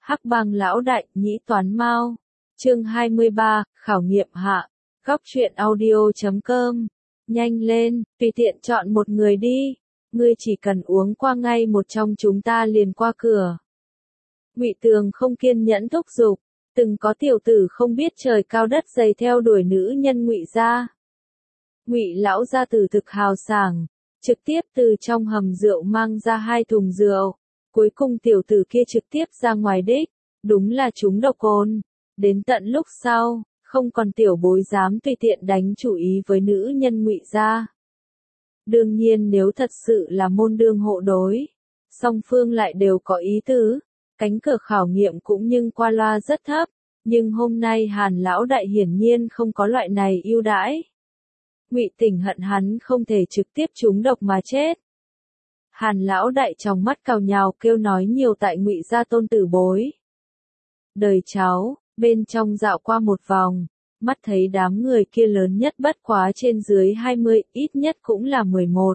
Hắc Bang lão đại, nhĩ toán mao. Chương 23, khảo nghiệm hạ. Góc truyện audio.com. Nhanh lên, tùy tiện chọn một người đi. Ngươi chỉ cần uống qua ngay một trong chúng ta liền qua cửa. Ngụy Tường không kiên nhẫn thúc giục. Từng có tiểu tử không biết trời cao đất dày theo đuổi nữ nhân Ngụy gia. Ngụy lão gia tử thực hào sảng, trực tiếp từ trong hầm rượu mang ra 2 thùng rượu. Cuối cùng tiểu tử kia trực tiếp ra ngoài đích, đúng là trúng độc cồn. Đến tận lúc sau, không còn tiểu bối dám tùy tiện đánh chủ ý với nữ nhân Ngụy gia. Đương nhiên nếu thật sự là môn đương hộ đối, song phương lại đều có ý tứ, cánh cửa khảo nghiệm cũng nhưng qua loa rất thấp, nhưng hôm nay Hàn lão đại hiển nhiên không có loại này ưu đãi. Ngụy Tỉnh hận hắn không thể trực tiếp trúng độc mà chết. Hàn lão đại trong mắt cào nhào kêu nói nhiều tại Ngụy gia tôn tử bối. Đời cháu, bên trong dạo qua một vòng, mắt thấy đám người kia lớn nhất bất quá trên dưới 20, ít nhất cũng là 11,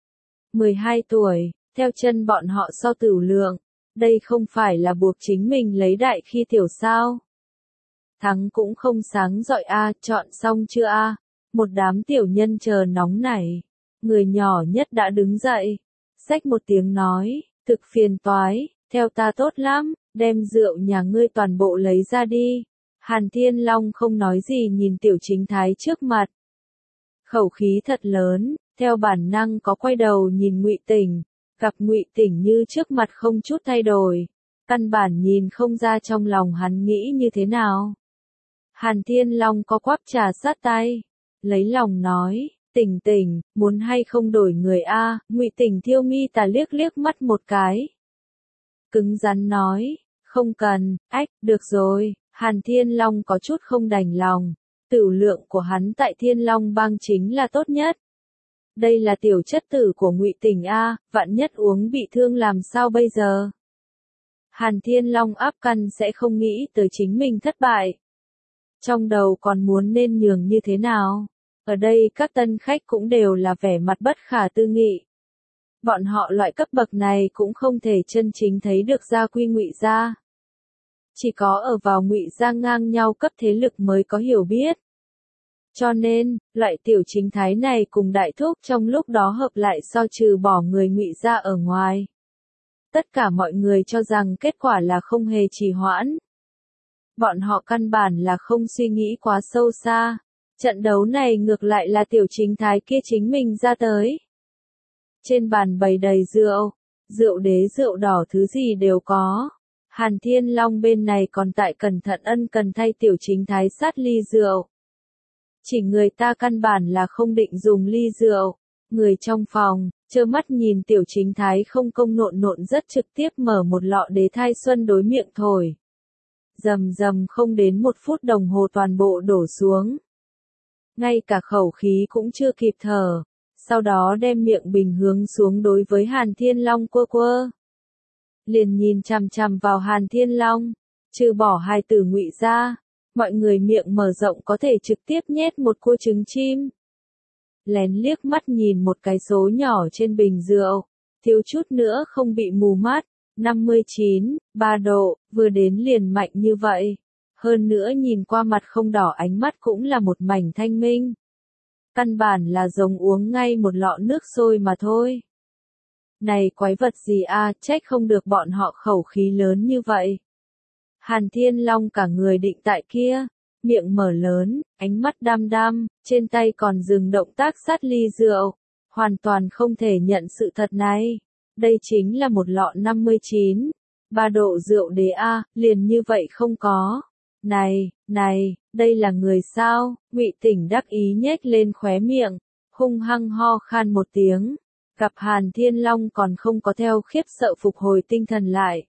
12 tuổi, theo chân bọn họ so tửu lượng, đây không phải là buộc chính mình lấy đại khi tiểu sao. Thắng cũng không sáng rọi a, chọn xong chưa a? Một đám tiểu nhân chờ nóng nảy, người nhỏ nhất đã đứng dậy, xách một tiếng nói, thực phiền toái, theo ta tốt lắm, đem rượu nhà ngươi toàn bộ lấy ra đi. Hàn Thiên Long không nói gì nhìn tiểu chính thái trước mặt. Khẩu khí thật lớn, theo bản năng có quay đầu nhìn Ngụy Tỉnh, gặp Ngụy Tỉnh như trước mặt không chút thay đổi, căn bản nhìn không ra trong lòng hắn nghĩ như thế nào. Hàn Thiên Long có quắp trà sát tay, lấy lòng nói, Tỉnh Tỉnh, muốn hay không đổi người a? Ngụy Tỉnh thiêu mi tà liếc liếc mắt một cái. Cứng rắn nói, không cần, được rồi. Hàn Thiên Long có chút không đành lòng, tửu lượng của hắn tại Thiên Long bang chính là tốt nhất. Đây là tiểu chất tử của Ngụy Tỉnh a, vạn nhất uống bị thương làm sao bây giờ? Hàn Thiên Long áp căn sẽ không nghĩ tới chính mình thất bại. Trong đầu còn muốn nên nhường như thế nào? Ở đây các tân khách cũng đều là vẻ mặt bất khả tư nghị. Bọn họ loại cấp bậc này cũng không thể chân chính thấy được gia quy Ngụy gia. Chỉ có ở vào Ngụy gia ngang nhau cấp thế lực mới có hiểu biết. Cho nên, loại tiểu chính thái này cùng đại thúc trong lúc đó hợp lại so trừ bỏ người Ngụy gia ở ngoài. Tất cả mọi người cho rằng kết quả là không hề trì hoãn. Bọn họ căn bản là không suy nghĩ quá sâu xa. Trận đấu này ngược lại là tiểu chính thái kia chính mình ra tới. Trên bàn bày đầy rượu, rượu đế rượu đỏ thứ gì đều có. Hàn Thiên Long bên này còn tại cẩn thận ân cần thay tiểu chính thái sát ly rượu. Chỉ người ta căn bản là không định dùng ly rượu. Người trong phòng, trơ mắt nhìn tiểu chính thái không công nộn nộn rất trực tiếp mở một lọ đế thai xuân đối miệng thổi. Rầm rầm không đến 1 phút đồng hồ toàn bộ đổ xuống. Ngay cả khẩu khí cũng chưa kịp thở. Sau đó đem miệng bình hướng xuống đối với Hàn Thiên Long quơ quơ. Liền nhìn chằm chằm vào Hàn Thiên Long, trừ bỏ hai từ Ngụy gia, mọi người miệng mở rộng có thể trực tiếp nhét một cua trứng chim. Lén liếc mắt nhìn một cái số nhỏ trên bình rượu, thiếu chút nữa không bị mù mắt, 59, 3 độ, vừa đến liền mạnh như vậy. Hơn nữa nhìn qua mặt không đỏ ánh mắt cũng là một mảnh thanh minh. Căn bản là giống uống ngay một lọ nước sôi mà thôi. Này quái vật gì a, trách không được bọn họ khẩu khí lớn như vậy. Hàn Thiên Long cả người định tại kia, miệng mở lớn, ánh mắt đăm đăm, trên tay còn dừng động tác sát ly rượu, hoàn toàn không thể nhận sự thật này. Đây chính là một lọ 59, 3 độ rượu đế a, liền như vậy không có. Này, đây là người sao? Ngụy Tỉnh đắc ý nhếch lên khóe miệng, hung hăng ho khan một tiếng. Gặp Hàn Thiên Long còn không có theo khiếp sợ phục hồi tinh thần lại.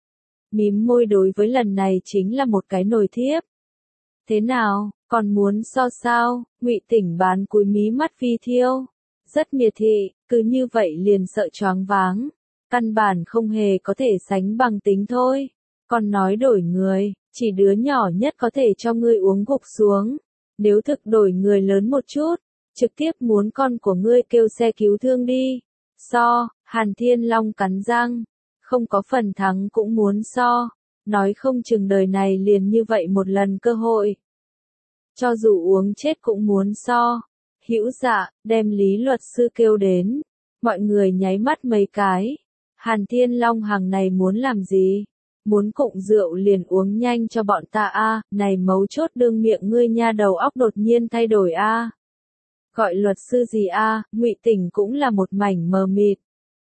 Mím môi đối với lần này chính là một cái nồi thiếp. Thế nào, còn muốn so sao? Ngụy Tỉnh bán cúi mí mắt phi thiêu. Rất miệt thị, cứ như vậy liền sợ choáng váng. Căn bản không hề có thể sánh bằng tính thôi. Còn nói đổi người, chỉ đứa nhỏ nhất có thể cho ngươi uống gục xuống. Nếu thực đổi người lớn một chút, trực tiếp muốn con của ngươi kêu xe cứu thương đi. Hàn Thiên Long cắn răng, không có phần thắng cũng muốn so. nói không chừng đời này liền như vậy một lần cơ hội. Cho dù uống chết cũng muốn so. Hữu Dạ, đem Lý luật sư kêu đến. Mọi người nháy mắt mấy cái. Hàn Thiên Long hàng này muốn làm gì? Muốn cụng rượu liền uống nhanh cho bọn ta a, này mấu chốt đương miệng ngươi nha, đầu óc đột nhiên thay đổi a. Gọi luật sư gì a? Ngụy Tỉnh cũng là một mảnh mờ mịt.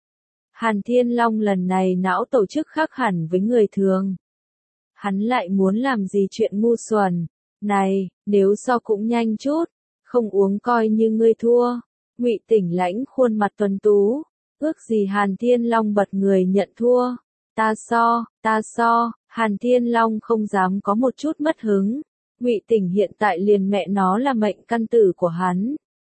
Hàn Thiên Long lần này não tổ chức khác hẳn với người thường. Hắn lại muốn làm gì chuyện ngu xuẩn. Này, nếu so cũng nhanh chút, không uống coi như ngươi thua. Ngụy Tỉnh lãnh khuôn mặt tuấn tú, ước gì Hàn Thiên Long bật người nhận thua. Ta so, Hàn Thiên Long không dám có một chút mất hứng. Ngụy Tỉnh hiện tại liền mẹ nó là mệnh căn tử của hắn.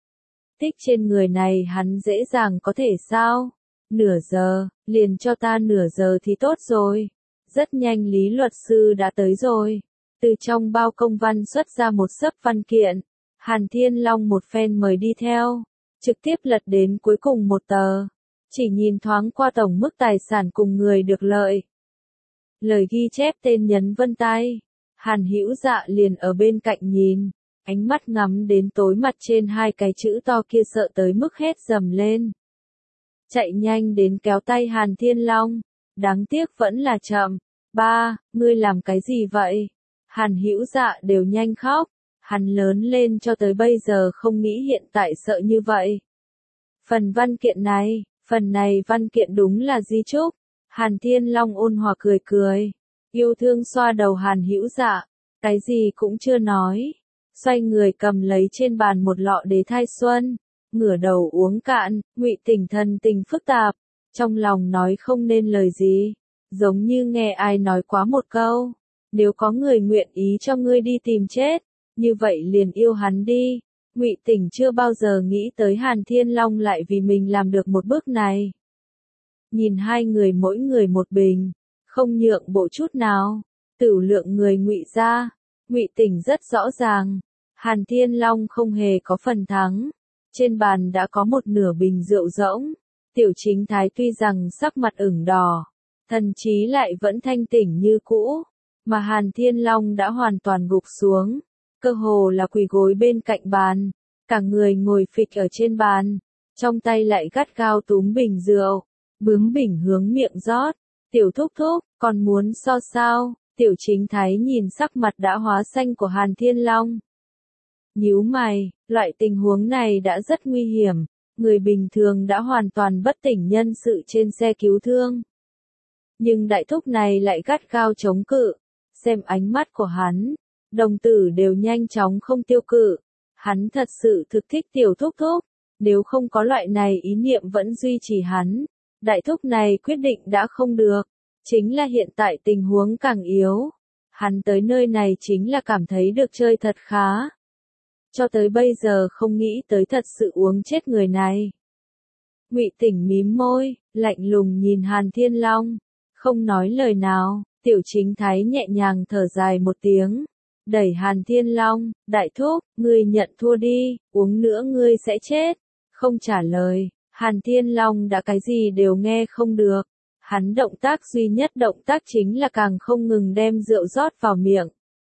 Tích trên người này hắn dễ dàng có thể sao? Nửa giờ, liền cho ta nửa giờ thì tốt rồi. Rất nhanh Lý luật sư đã tới rồi. Từ trong bao công văn xuất ra một xấp văn kiện. Hàn Thiên Long một phen mời đi theo. Trực tiếp lật đến cuối cùng một tờ. Chỉ nhìn thoáng qua tổng mức tài sản cùng người được lợi. Lời ghi chép tên nhấn vân tay. Hàn Hữu Dạ liền ở bên cạnh nhìn. Ánh mắt ngắm đến tối mặt trên hai cái chữ to kia sợ tới mức hét dầm lên. Chạy nhanh đến kéo tay Hàn Thiên Long. Đáng tiếc vẫn là chậm. Ba, ngươi làm cái gì vậy? Hàn Hữu Dạ đều nhanh khóc. Hắn lớn lên cho tới bây giờ không nghĩ hiện tại sợ như vậy. Phần văn kiện này, phần này văn kiện đúng là di chúc. Hàn Thiên Long ôn hòa cười cười. Yêu thương xoa đầu Hàn Hữu Dạ. Cái gì cũng chưa nói. Xoay người cầm lấy trên bàn một lọ đế thai xuân. Ngửa đầu uống cạn, Ngụy Tỉnh thần tình phức tạp. Trong lòng nói không nên lời gì. Giống như nghe ai nói quá một câu. Nếu có người nguyện ý cho ngươi đi tìm chết, như vậy liền yêu hắn đi. Ngụy Tỉnh chưa bao giờ nghĩ tới Hàn Thiên Long lại vì mình làm được một bước này. Nhìn hai người mỗi người một bình, không nhượng bộ chút nào. Tửu lượng người Ngụy ra, Ngụy Tỉnh rất rõ ràng, Hàn Thiên Long không hề có phần thắng. Trên bàn đã có một nửa bình rượu rỗng. Tiểu Chính Thái tuy rằng sắc mặt ửng đỏ, thần trí lại vẫn thanh tỉnh như cũ, mà Hàn Thiên Long đã hoàn toàn gục xuống, cơ hồ là quỳ gối bên cạnh bàn, cả người ngồi phịch ở trên bàn, trong tay lại gắt gao túm bình rượu, bướng bỉnh hướng miệng rót. Tiểu thúc thúc, còn muốn so sao? Tiểu Chính Thái nhìn sắc mặt đã hóa xanh của Hàn Thiên Long. Nhíu mày, loại tình huống này đã rất nguy hiểm, người bình thường đã hoàn toàn bất tỉnh nhân sự trên xe cứu thương. Nhưng đại thúc này lại gắt gao chống cự, xem ánh mắt của hắn, đồng tử đều nhanh chóng không tiêu cự. Hắn thật sự thực thích tiểu thúc thúc, nếu không có loại này ý niệm vẫn duy trì hắn, đại thúc này quyết định đã không được, chính là hiện tại tình huống càng yếu. Hắn tới nơi này chính là cảm thấy được chơi thật khá. Cho tới bây giờ không nghĩ tới thật sự uống chết người này. Ngụy Tỉnh mím môi, lạnh lùng nhìn Hàn Thiên Long, không nói lời nào. Tiểu Chính Thái nhẹ nhàng thở dài một tiếng, đẩy Hàn Thiên Long, đại thúc, ngươi nhận thua đi, uống nữa ngươi sẽ chết. Không trả lời, Hàn Thiên Long đã cái gì đều nghe không được. Hắn động tác duy nhất động tác chính là càng không ngừng đem rượu rót vào miệng.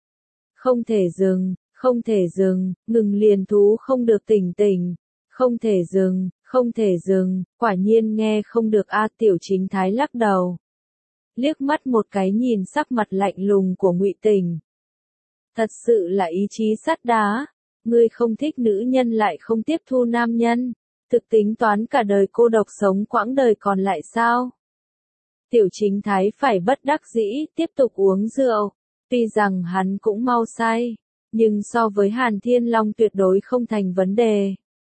Không thể dừng, không thể dừng, ngừng liền thú không được tỉnh tỉnh. Không thể dừng, không thể dừng, quả nhiên nghe không được a. Tiểu Chính Thái lắc đầu. Liếc mắt một cái nhìn sắc mặt lạnh lùng của Ngụy Tỉnh. Thật sự là ý chí sắt đá, ngươi không thích nữ nhân lại không tiếp thu nam nhân, thực tính toán cả đời cô độc sống quãng đời còn lại sao? Tiểu Chính Thái phải bất đắc dĩ tiếp tục uống rượu, tuy rằng hắn cũng mau say, nhưng so với Hàn Thiên Long tuyệt đối không thành vấn đề.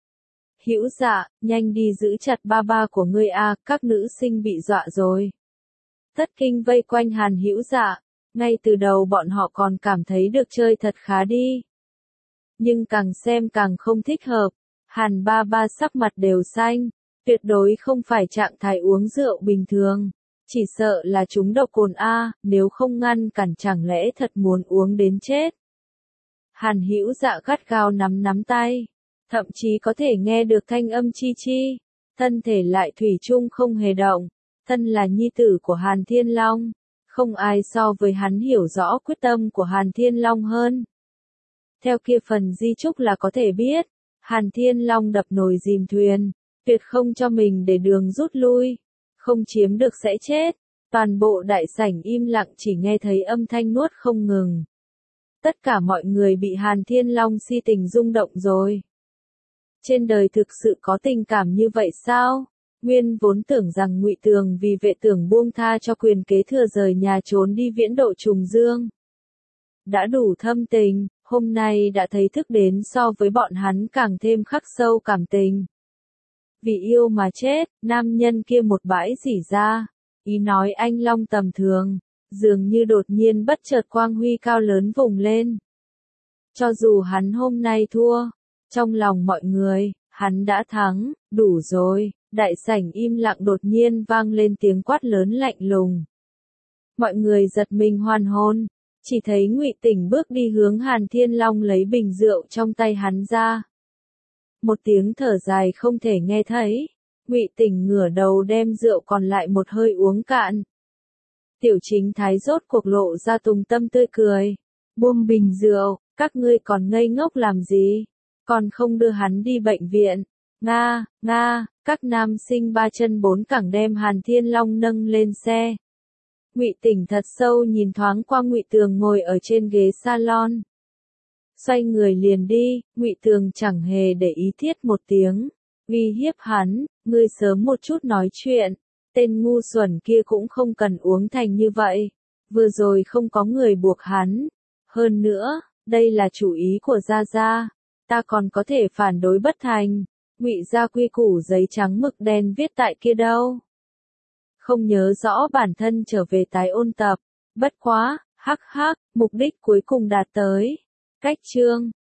Hữu Dạ, nhanh đi giữ chặt ba ba của ngươi a, các nữ sinh bị dọa rồi. Thất kinh vây quanh Hàn Hữu Dạ, ngay từ đầu bọn họ còn cảm thấy được chơi thật khá đi. Nhưng càng xem càng không thích hợp, Hàn ba ba sắc mặt đều xanh, tuyệt đối không phải trạng thái uống rượu bình thường, chỉ sợ là trúng độc cồn a, nếu không ngăn cản chẳng lẽ thật muốn uống đến chết. Hàn Hữu Dạ gắt gao nắm tay, thậm chí có thể nghe được thanh âm chi chi, thân thể lại thủy chung không hề động. Thân là nhi tử của Hàn Thiên Long, Không ai so với hắn hiểu rõ quyết tâm của Hàn Thiên Long hơn. Theo kia phần di chúc là có thể biết, Hàn Thiên Long đập nồi dìm thuyền, tuyệt không cho mình để đường rút lui, không chiếm được sẽ chết. Toàn bộ đại sảnh im lặng chỉ nghe thấy âm thanh nuốt không ngừng. Tất cả mọi người bị Hàn Thiên Long si tình rung động rồi. Trên đời thực sự có tình cảm như vậy sao? Nguyên vốn tưởng rằng Ngụy Tường vì Vệ Tưởng buông tha cho quyền kế thừa rời nhà trốn đi viễn độ trùng dương. Đã đủ thâm tình, hôm nay đã thấy thức đến so với bọn hắn càng thêm khắc sâu cảm tình. Vì yêu mà chết, nam nhân kia một bãi rỉ ra, ý nói anh Long tầm thường, dường như đột nhiên bất chợt quang huy cao lớn vùng lên. Cho dù hắn hôm nay thua, trong lòng mọi người, hắn đã thắng, đủ rồi. Đại sảnh im lặng đột nhiên vang lên tiếng quát lớn lạnh lùng. Mọi người giật mình hoàn hồn, chỉ thấy Ngụy Tỉnh bước đi hướng Hàn Thiên Long lấy bình rượu trong tay hắn ra. Một tiếng thở dài không thể nghe thấy, Ngụy Tỉnh ngửa đầu đem rượu còn lại một hơi uống cạn. Tiểu Chính Thái rốt cuộc lộ ra tùng tâm tươi cười, buông bình rượu, các ngươi còn ngây ngốc làm gì, còn không đưa hắn đi bệnh viện. Nga, Nga, các nam sinh ba chân bốn cẳng đem Hàn Thiên Long nâng lên xe. Ngụy Tỉnh thật sâu nhìn thoáng qua Ngụy Tường ngồi ở trên ghế salon. Xoay người liền đi, Ngụy Tường chẳng hề để ý thiết một tiếng, uy hiếp hắn, ngươi sớm một chút nói chuyện, tên ngu xuẩn kia cũng không cần uống thành như vậy, vừa rồi không có người buộc hắn. Hơn nữa, đây là chủ ý của Gia Gia, ta còn có thể phản đối bất thành. Ngụy gia quy củ giấy trắng mực đen viết tại kia đâu. Không nhớ rõ bản thân trở về tái ôn tập, bất quá, hắc hắc, mục đích cuối cùng đạt tới. Cách chương